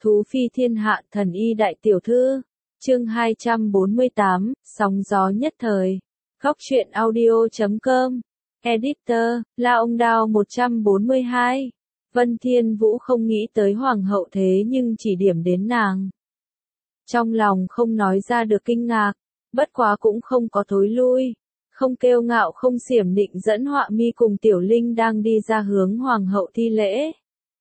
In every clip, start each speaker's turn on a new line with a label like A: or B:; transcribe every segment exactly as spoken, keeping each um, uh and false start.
A: Thú phi thiên hạ thần y đại tiểu thư. Chương hai trăm bốn mươi tám, sóng gió nhất thời. Góc truyện audio chấm com. Editor, La Ông Đao một trăm bốn mươi hai. Vân Thiên Vũ không nghĩ tới hoàng hậu thế nhưng chỉ điểm đến nàng. Trong lòng không nói ra được kinh ngạc, bất quá cũng không có thối lui. Không kêu ngạo không xiểm nịnh dẫn Họa Mi cùng Tiểu Linh đang đi ra hướng hoàng hậu thi lễ.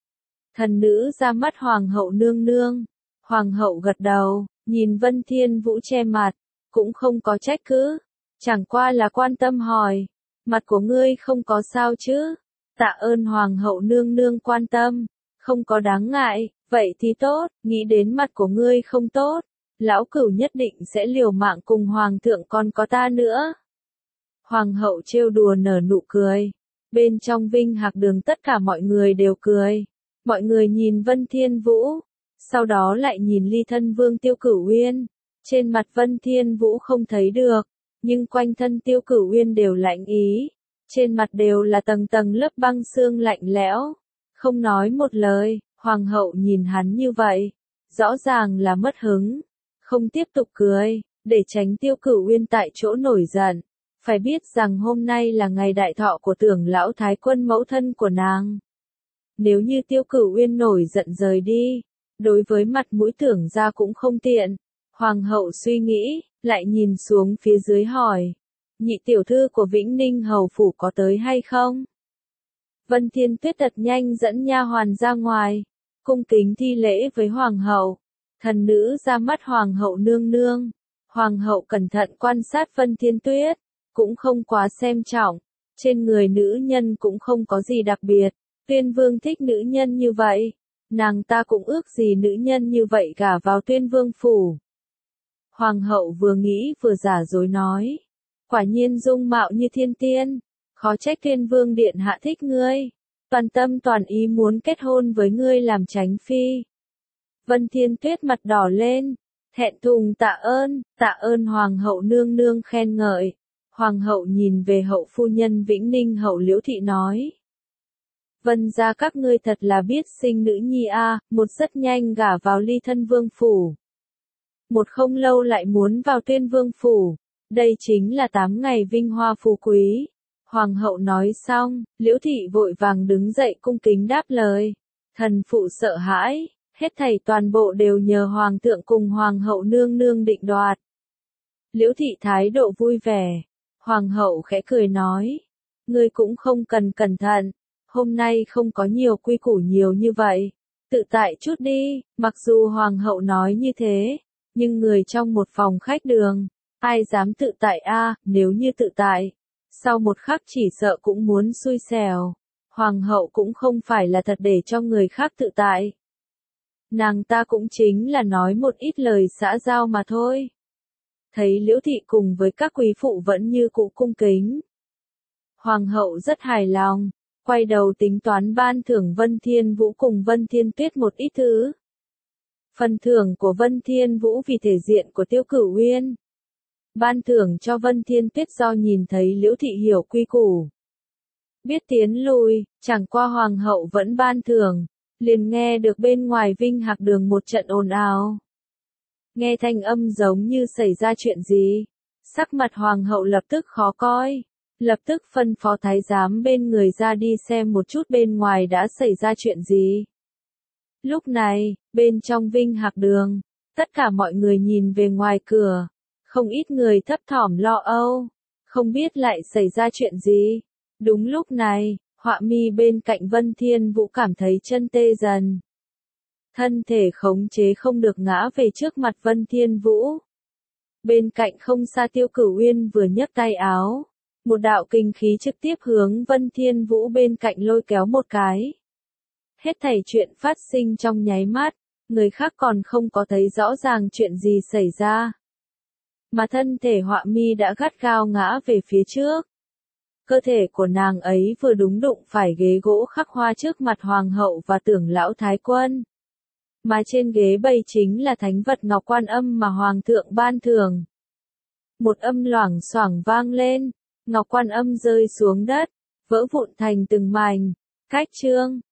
A: Thần nữ ra mắt hoàng hậu nương nương. Hoàng hậu gật đầu, nhìn Vân Thiên Vũ che mặt, cũng không có trách cứ, chẳng qua là quan tâm hỏi, mặt của ngươi không có sao chứ? Tạ ơn hoàng hậu nương nương quan tâm, không có đáng ngại, vậy thì tốt, nghĩ đến mặt của ngươi không tốt, lão cửu nhất định sẽ liều mạng cùng hoàng thượng còn có ta nữa. Hoàng hậu trêu đùa nở nụ cười, bên trong Vinh Hạc Đường tất cả mọi người đều cười, mọi người nhìn Vân Thiên Vũ, sau đó lại nhìn ly thân vương Tiêu Cửu Uyên, trên mặt Vân Thiên Vũ không thấy được, nhưng quanh thân Tiêu Cửu Uyên đều lạnh ý, trên mặt đều là tầng tầng lớp băng xương lạnh lẽo, không nói một lời. Hoàng hậu nhìn hắn như vậy, rõ ràng là mất hứng, không tiếp tục cười, để tránh Tiêu Cửu Uyên tại chỗ nổi giận. Phải biết rằng hôm nay là ngày đại thọ của Tưởng lão thái quân mẫu thân của nàng. Nếu như Tiêu Cửu Uyên nổi giận rời đi, đối với mặt mũi Tưởng gia cũng không tiện. Hoàng hậu suy nghĩ, lại nhìn xuống phía dưới hỏi, nhị tiểu thư của Vĩnh Ninh hầu phủ có tới hay không? Vân Thiên Tuyết thật nhanh dẫn nha hoàn ra ngoài, cung kính thi lễ với hoàng hậu. Thần nữ ra mắt hoàng hậu nương nương. Hoàng hậu cẩn thận quan sát Vân Thiên Tuyết, cũng không quá xem trọng, trên người nữ nhân cũng không có gì đặc biệt. Tuyên vương thích nữ nhân như vậy, nàng ta cũng ước gì nữ nhân như vậy gả vào Tuyên vương phủ. Hoàng hậu vừa nghĩ vừa giả dối nói, quả nhiên dung mạo như thiên tiên, khó trách Tuyên vương điện hạ thích ngươi, toàn tâm toàn ý muốn kết hôn với ngươi làm chánh phi. Vân Thiên Tuyết mặt đỏ lên, thẹn thùng tạ ơn, tạ ơn hoàng hậu nương nương khen ngợi. Hoàng hậu nhìn về hậu phu nhân Vĩnh Ninh hậu Liễu Thị nói, Vân gia các ngươi thật là biết sinh nữ nhi a, một rất nhanh gả vào ly thân vương phủ. Một không lâu lại muốn vào Tuyên vương phủ, đây chính là tám ngày vinh hoa phú quý. Hoàng hậu nói xong, Liễu Thị vội vàng đứng dậy cung kính đáp lời, thần phụ sợ hãi, hết thảy toàn bộ đều nhờ hoàng thượng cùng hoàng hậu nương nương định đoạt. Liễu Thị thái độ vui vẻ, hoàng hậu khẽ cười nói, ngươi cũng không cần cẩn thận, hôm nay không có nhiều quy củ nhiều như vậy, tự tại chút đi. Mặc dù hoàng hậu nói như thế, nhưng người trong một phòng khách đường, ai dám tự tại a? Nếu như tự tại, sau một khắc chỉ sợ cũng muốn xui xẻo. Hoàng hậu cũng không phải là thật để cho người khác tự tại. Nàng ta cũng chính là nói một ít lời xã giao mà thôi. Thấy Liễu Thị cùng với các quý phụ vẫn như cũ cung kính, hoàng hậu rất hài lòng, quay đầu tính toán ban thưởng Vân Thiên Vũ cùng Vân Thiên Tuyết một ít thứ. Phần thưởng của Vân Thiên Vũ vì thể diện của Tiêu Cửu Uyên, ban thưởng cho Vân Thiên Tuyết do nhìn thấy Liễu Thị hiểu quy củ, biết tiến lùi, chẳng qua hoàng hậu vẫn ban thưởng. Liền nghe được bên ngoài Vinh Hạc Đường một trận ồn ào. Nghe thanh âm giống như xảy ra chuyện gì. Sắc mặt hoàng hậu lập tức khó coi. Lập tức phân phó thái giám bên người ra đi xem một chút bên ngoài đã xảy ra chuyện gì. Lúc này, bên trong Vinh Hạc Đường, tất cả mọi người nhìn về ngoài cửa. Không ít người thấp thỏm lo âu. Không biết lại xảy ra chuyện gì. Đúng lúc này, Họa Mi bên cạnh Vân Thiên Vũ cảm thấy chân tê dần. Thân thể khống chế không được ngã về trước mặt Vân Thiên Vũ. Bên cạnh không xa Tiêu Cửu Uyên vừa nhấc tay áo. Một đạo kinh khí trực tiếp hướng Vân Thiên Vũ bên cạnh lôi kéo một cái. Hết thảy chuyện phát sinh trong nháy mắt, người khác còn không có thấy rõ ràng chuyện gì xảy ra. Mà thân thể Họa Mi đã gắt gao ngã về phía trước. Cơ thể của nàng ấy vừa đúng đụng phải ghế gỗ khắc hoa trước mặt hoàng hậu và Tưởng lão thái quân. Mà trên ghế bày chính là thánh vật ngọc quan âm mà hoàng thượng ban thưởng. Một âm loảng xoảng vang lên, ngọc quan âm rơi xuống đất, vỡ vụn thành từng mảnh. Cách chương,